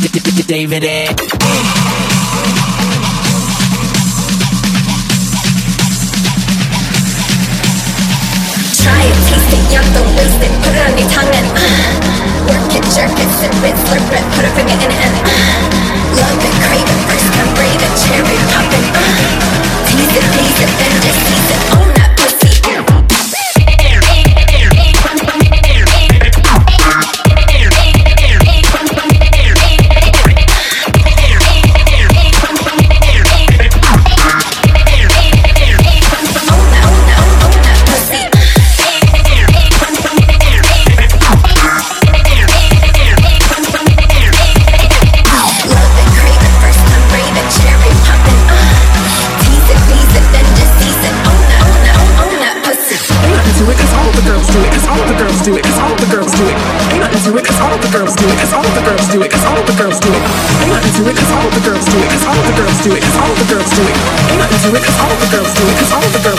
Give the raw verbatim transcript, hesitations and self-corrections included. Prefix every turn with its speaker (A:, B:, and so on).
A: David A.
B: Try it, taste it, yuck, don't waste it. Put it on your tongue and uh, work it, jerk it, sip it, slurp it, put a finger in it and uh, love it, crave it, first time brave it, cherry poppin', uh, tease it, tease it, then just tease it. Own that pussy.
C: Do it, cause all the girls do it. Ain't nothing to it, cause all the girls do it. Cause all the girls do it, cause all the girls do it. Ain't nothing to it, cause all the girls do it. Cause all the girls do it, cause all the girls do it. Ain't nothing to it, cause all the girls do it. Cause all the girls